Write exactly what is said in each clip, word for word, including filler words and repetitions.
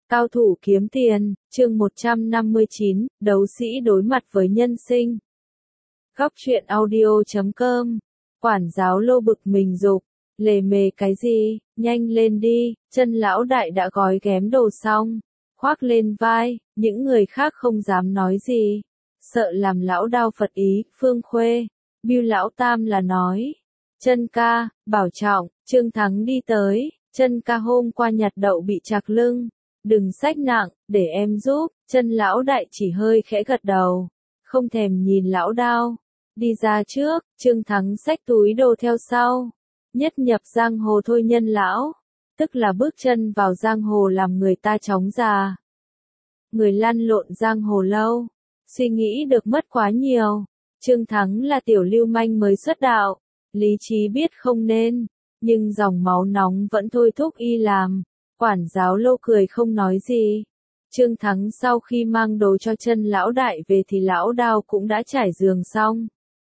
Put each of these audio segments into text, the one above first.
Cao thủ kiếm tiền, chương một trăm năm mươi chín, đấu sĩ đối mặt với nhân sinh. Góc truyện audio chấm com. Quản giáo Lô bực mình dục, lề mề cái gì, nhanh lên đi, chân lão đại đã gói ghém đồ xong, khoác lên vai, những người khác không dám nói gì, sợ làm lão đao phật ý. Phương Khuê, Bưu lão tam là nói, chân ca, bảo trọng. Trương Thắng đi tới, chân ca hôm qua nhặt đậu bị trạc lưng, đừng xách nặng, để em giúp. Chân lão đại chỉ hơi khẽ gật đầu, không thèm nhìn lão đao, đi ra trước. Trương Thắng xách túi đồ theo sau, nhất nhập giang hồ thôi nhân lão, tức là bước chân vào giang hồ làm người ta chóng già. Người lăn lộn giang hồ lâu, suy nghĩ được mất quá nhiều. Trương Thắng là tiểu lưu manh mới xuất đạo, lý trí biết không nên, nhưng dòng máu nóng vẫn thôi thúc y làm. Quản giáo Lô cười không nói gì. Trương Thắng sau khi mang đồ cho chân lão đại về thì lão đao cũng đã trải giường xong.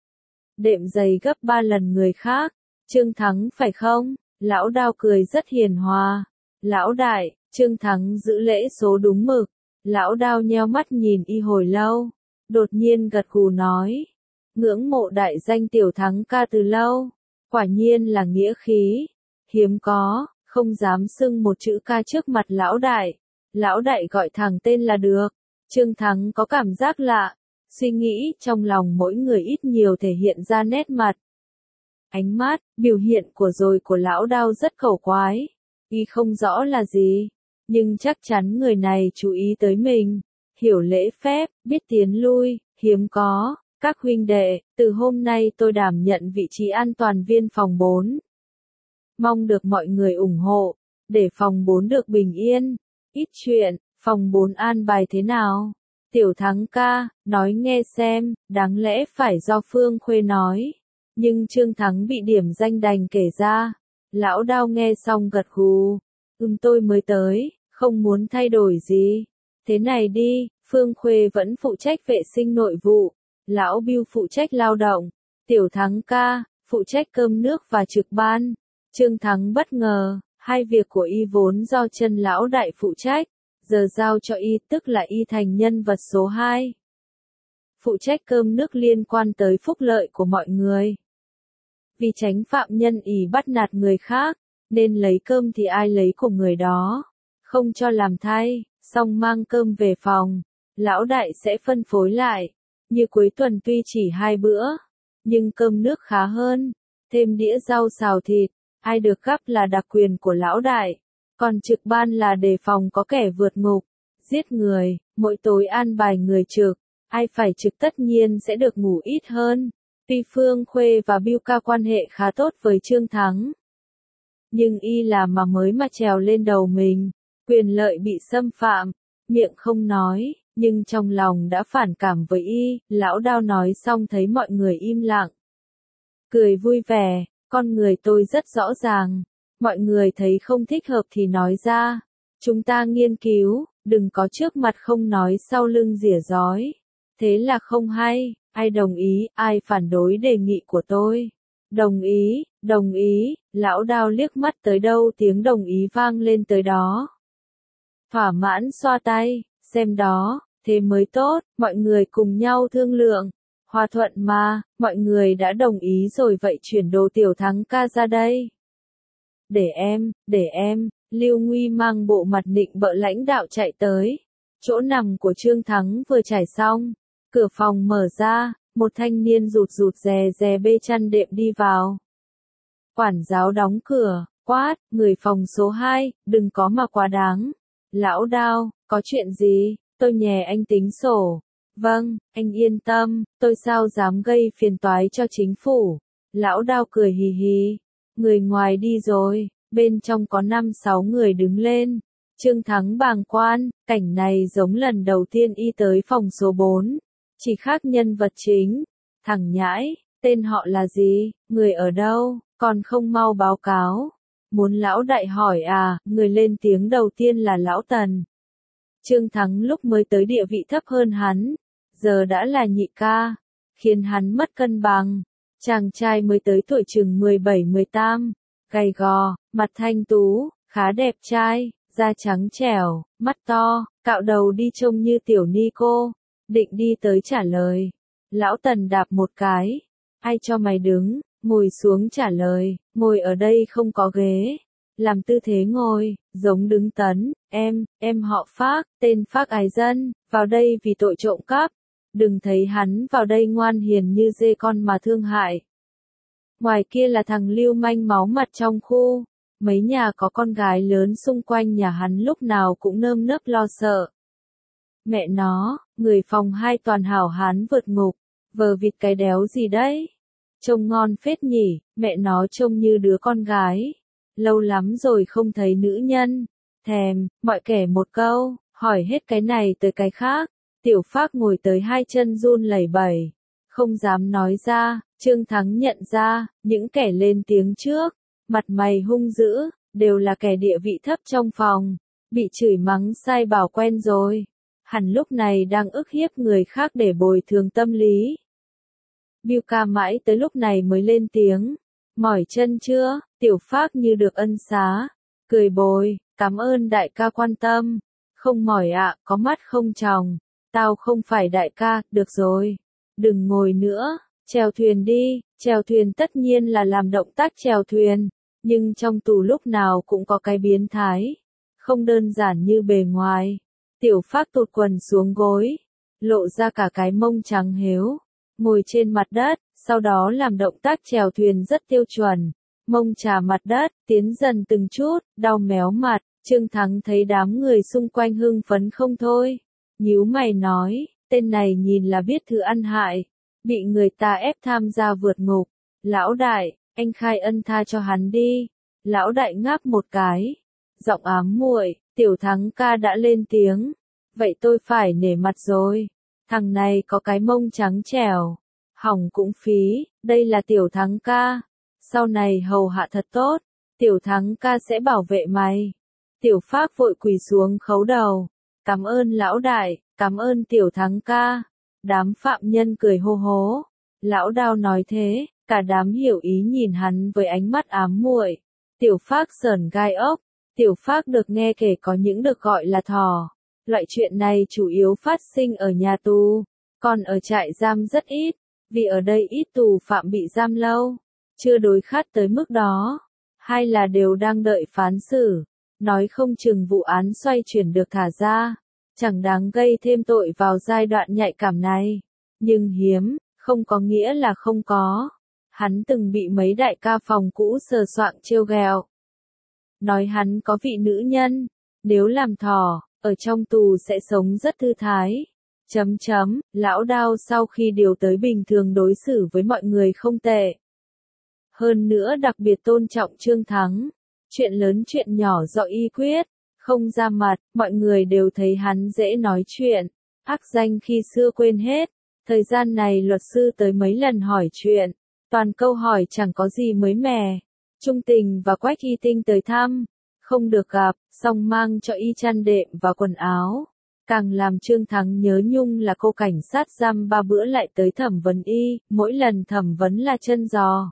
Đệm giày gấp ba lần người khác. Trương Thắng phải không? Lão đao cười rất hiền hòa. Lão đại. Trương Thắng giữ lễ số đúng mực. Lão đao nheo mắt nhìn y hồi lâu, đột nhiên gật gù nói, ngưỡng mộ đại danh tiểu Thắng ca từ lâu, quả nhiên là nghĩa khí, hiếm có, không dám xưng một chữ ca trước mặt lão đại. Lão đại gọi thẳng tên là được. Trương Thắng có cảm giác lạ, suy nghĩ trong lòng mỗi người ít nhiều thể hiện ra nét mặt. Ánh mắt, biểu hiện của rồi của lão đao rất khẩu quái, y không rõ là gì, nhưng chắc chắn người này chú ý tới mình, hiểu lễ phép, biết tiến lui, hiếm có. Các huynh đệ, từ hôm nay tôi đảm nhận vị trí an toàn viên phòng bốn. Mong được mọi người ủng hộ, để phòng bốn được bình yên. Ít chuyện, phòng bốn an bài thế nào? Tiểu Thắng ca, nói nghe xem. Đáng lẽ phải do Phương Khuê nói, nhưng Trương Thắng bị điểm danh đành kể ra. Lão đao nghe xong gật gù, ừm tôi mới tới, không muốn thay đổi gì. Thế này đi, Phương Khuê vẫn phụ trách vệ sinh nội vụ, lão Bưu phụ trách lao động, Tiểu Thắng ca phụ trách cơm nước và trực ban. Trương Thắng bất ngờ, hai việc của y vốn do chân lão đại phụ trách, giờ giao cho y, tức là y thành nhân vật số hai. Phụ trách cơm nước liên quan tới phúc lợi của mọi người. Vì tránh phạm nhân ỷ bắt nạt người khác, nên lấy cơm thì ai lấy của người đó, không cho làm thay, xong mang cơm về phòng, lão đại sẽ phân phối lại. Như cuối tuần tuy chỉ hai bữa, nhưng cơm nước khá hơn, thêm đĩa rau xào thịt, ai được gắp là đặc quyền của lão đại. Còn trực ban là đề phòng có kẻ vượt ngục, giết người, mỗi tối an bài người trực, ai phải trực tất nhiên sẽ được ngủ ít hơn. Tuy Phương Khuê và Bưu ca quan hệ khá tốt với Trương Thắng, nhưng y là mà mới mà trèo lên đầu mình, quyền lợi bị xâm phạm, miệng không nói, nhưng trong lòng đã phản cảm với y. Lão đao nói xong thấy mọi người im lặng, cười vui vẻ, con người tôi rất rõ ràng, mọi người thấy không thích hợp thì nói ra, chúng ta nghiên cứu, đừng có trước mặt không nói sau lưng rỉa rói, thế là không hay. Ai đồng ý, ai phản đối đề nghị của tôi? Đồng ý, đồng ý. Lão đao liếc mắt tới đâu tiếng đồng ý vang lên tới đó. Thỏa mãn xoa tay, xem đó, thế mới tốt, mọi người cùng nhau thương lượng. Hòa thuận mà, mọi người đã đồng ý rồi vậy chuyển đồ Tiểu Thắng ca ra đây. Để em, để em. Lưu Nguy mang bộ mặt nịnh bợ lãnh đạo chạy tới. Chỗ nằm của Trương Thắng vừa trải xong, cửa phòng mở ra, một thanh niên rụt rụt rè rè bê chăn đệm đi vào. Quản giáo đóng cửa, quát, người phòng số hai, đừng có mà quá đáng. Lão đao, có chuyện gì? Tôi nhè anh tính sổ. Vâng, anh yên tâm, tôi sao dám gây phiền toái cho chính phủ. Lão đao cười hì hì. Người ngoài đi rồi, bên trong có năm sáu người đứng lên. Trương Thắng bàng quan, cảnh này giống lần đầu tiên y tới phòng số bốn. Chỉ khác nhân vật chính. Thằng nhãi, tên họ là gì, người ở đâu, còn không mau báo cáo. Muốn lão đại hỏi à, người lên tiếng đầu tiên là lão Tần. Trương Thắng lúc mới tới địa vị thấp hơn hắn, giờ đã là nhị ca, khiến hắn mất cân bằng. Chàng trai mới tới tuổi chừng mười bảy mười tám, gầy gò, mặt thanh tú, khá đẹp trai, da trắng trẻo, mắt to, cạo đầu đi trông như tiểu ni cô, định đi tới trả lời. Lão Tần đạp một cái, ai cho mày đứng, ngồi xuống trả lời, ngồi ở đây không có ghế. Làm tư thế ngồi, giống đứng tấn, em, em họ Phác, tên Phác Ái Dân, vào đây vì tội trộm cắp. Đừng thấy hắn vào đây ngoan hiền như dê con mà thương hại. Ngoài kia là thằng lưu manh máu mặt trong khu, mấy nhà có con gái lớn xung quanh nhà hắn lúc nào cũng nơm nớp lo sợ. Mẹ nó, người phòng hai toàn hảo hán vượt ngục, vờ vịt cái đéo gì đấy. Trông ngon phết nhỉ, mẹ nó trông như đứa con gái. Lâu lắm rồi không thấy nữ nhân. Thèm, mọi kẻ một câu, hỏi hết cái này tới cái khác. Tiểu Phác ngồi tới hai chân run lẩy bẩy, không dám nói ra. Trương Thắng nhận ra, những kẻ lên tiếng trước, mặt mày hung dữ, đều là kẻ địa vị thấp trong phòng, bị chửi mắng sai bảo quen rồi. Hẳn lúc này đang ức hiếp người khác để bồi thường tâm lý. Biêu ca mãi tới lúc này mới lên tiếng, mỏi chân chưa? Tiểu Phác như được ân xá, cười bồi, cảm ơn đại ca quan tâm. Không mỏi ạ, có mắt không tròng, tao không phải đại ca, được rồi, đừng ngồi nữa, chèo thuyền đi. Chèo thuyền tất nhiên là làm động tác chèo thuyền, nhưng trong tù lúc nào cũng có cái biến thái, không đơn giản như bề ngoài. Tiểu Phác tụt quần xuống gối, lộ ra cả cái mông trắng héo, ngồi trên mặt đất, sau đó làm động tác chèo thuyền rất tiêu chuẩn, mông chà mặt đất, tiến dần từng chút, đau méo mặt. Trương Thắng thấy đám người xung quanh hưng phấn không thôi, nhíu mày nói, tên này nhìn là biết thứ ăn hại, bị người ta ép tham gia vượt ngục. Lão đại, anh khai ân tha cho hắn đi. Lão đại ngáp một cái, giọng ám muội. Tiểu Thắng ca đã lên tiếng, vậy tôi phải nể mặt rồi. Thằng này có cái mông trắng trẻo, hỏng cũng phí. Đây là Tiểu Thắng ca, sau này hầu hạ thật tốt, Tiểu Thắng ca sẽ bảo vệ mày. Tiểu Phác vội quỳ xuống khấu đầu, cảm ơn lão đại, cảm ơn Tiểu Thắng ca. Đám phạm nhân cười hô hố. Lão Đao nói thế, cả đám hiểu ý nhìn hắn với ánh mắt ám muội. Tiểu Phác sởn gai ốc. Tiểu Phác được nghe kể có những được gọi là thỏ. Loại chuyện này chủ yếu phát sinh ở nhà tù, còn ở trại giam rất ít, vì ở đây ít tù phạm bị giam lâu, chưa đối khát tới mức đó. Hay là đều đang đợi phán xử, nói không chừng vụ án xoay chuyển được thả ra. Chẳng đáng gây thêm tội vào giai đoạn nhạy cảm này. Nhưng hiếm, không có nghĩa là không có. Hắn từng bị mấy đại ca phòng cũ sờ soạng trêu ghẹo. Nói hắn có vị nữ nhân, nếu làm thỏ, ở trong tù sẽ sống rất thư thái. Chấm chấm, lão Đao sau khi điều tới bình thường đối xử với mọi người không tệ. Hơn nữa đặc biệt tôn trọng Trương Thắng. Chuyện lớn chuyện nhỏ do y quyết. Không ra mặt, mọi người đều thấy hắn dễ nói chuyện. Ác danh khi xưa quên hết. Thời gian này luật sư tới mấy lần hỏi chuyện. Toàn câu hỏi chẳng có gì mới mẻ. Trung Tình và Quách Y Tinh tới thăm. Không được gặp, song mang cho y chăn đệm và quần áo. Càng làm Trương Thắng nhớ nhung là cô cảnh sát giam ba bữa lại tới thẩm vấn y. Mỗi lần thẩm vấn là chân giò,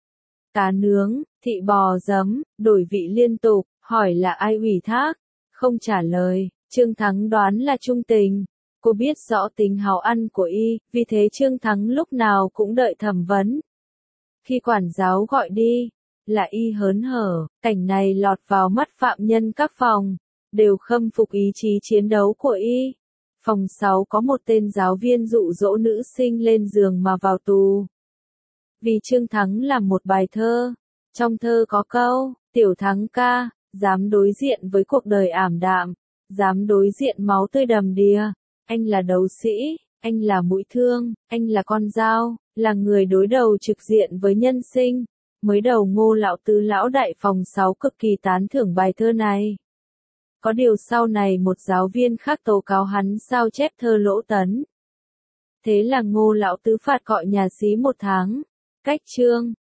cá nướng, thị bò giấm, đổi vị liên tục. Hỏi là ai ủy thác, không trả lời. Trương Thắng đoán là Trung Tình. Cô biết rõ tính háo ăn của y, vì thế Trương Thắng lúc nào cũng đợi thẩm vấn. Khi quản giáo gọi đi, là y hớn hở. Cảnh này lọt vào mắt phạm nhân các phòng, đều khâm phục ý chí chiến đấu của y. Phòng sáu có một tên giáo viên dụ dỗ nữ sinh lên giường mà vào tù. Vì Trương Thắng làm một bài thơ. Trong thơ có câu, Tiểu Thắng ca, dám đối diện với cuộc đời ảm đạm, dám đối diện máu tươi đầm đìa. Anh là đấu sĩ, anh là mũi thương, anh là con dao, là người đối đầu trực diện với nhân sinh. Mới đầu Ngô Lão Tứ lão đại phòng sáu cực kỳ tán thưởng bài thơ này. Có điều sau này một giáo viên khác tố cáo hắn sao chép thơ lỗ tấn. Thế là Ngô Lão Tứ phạt gọi nhà xí một tháng, cách chương.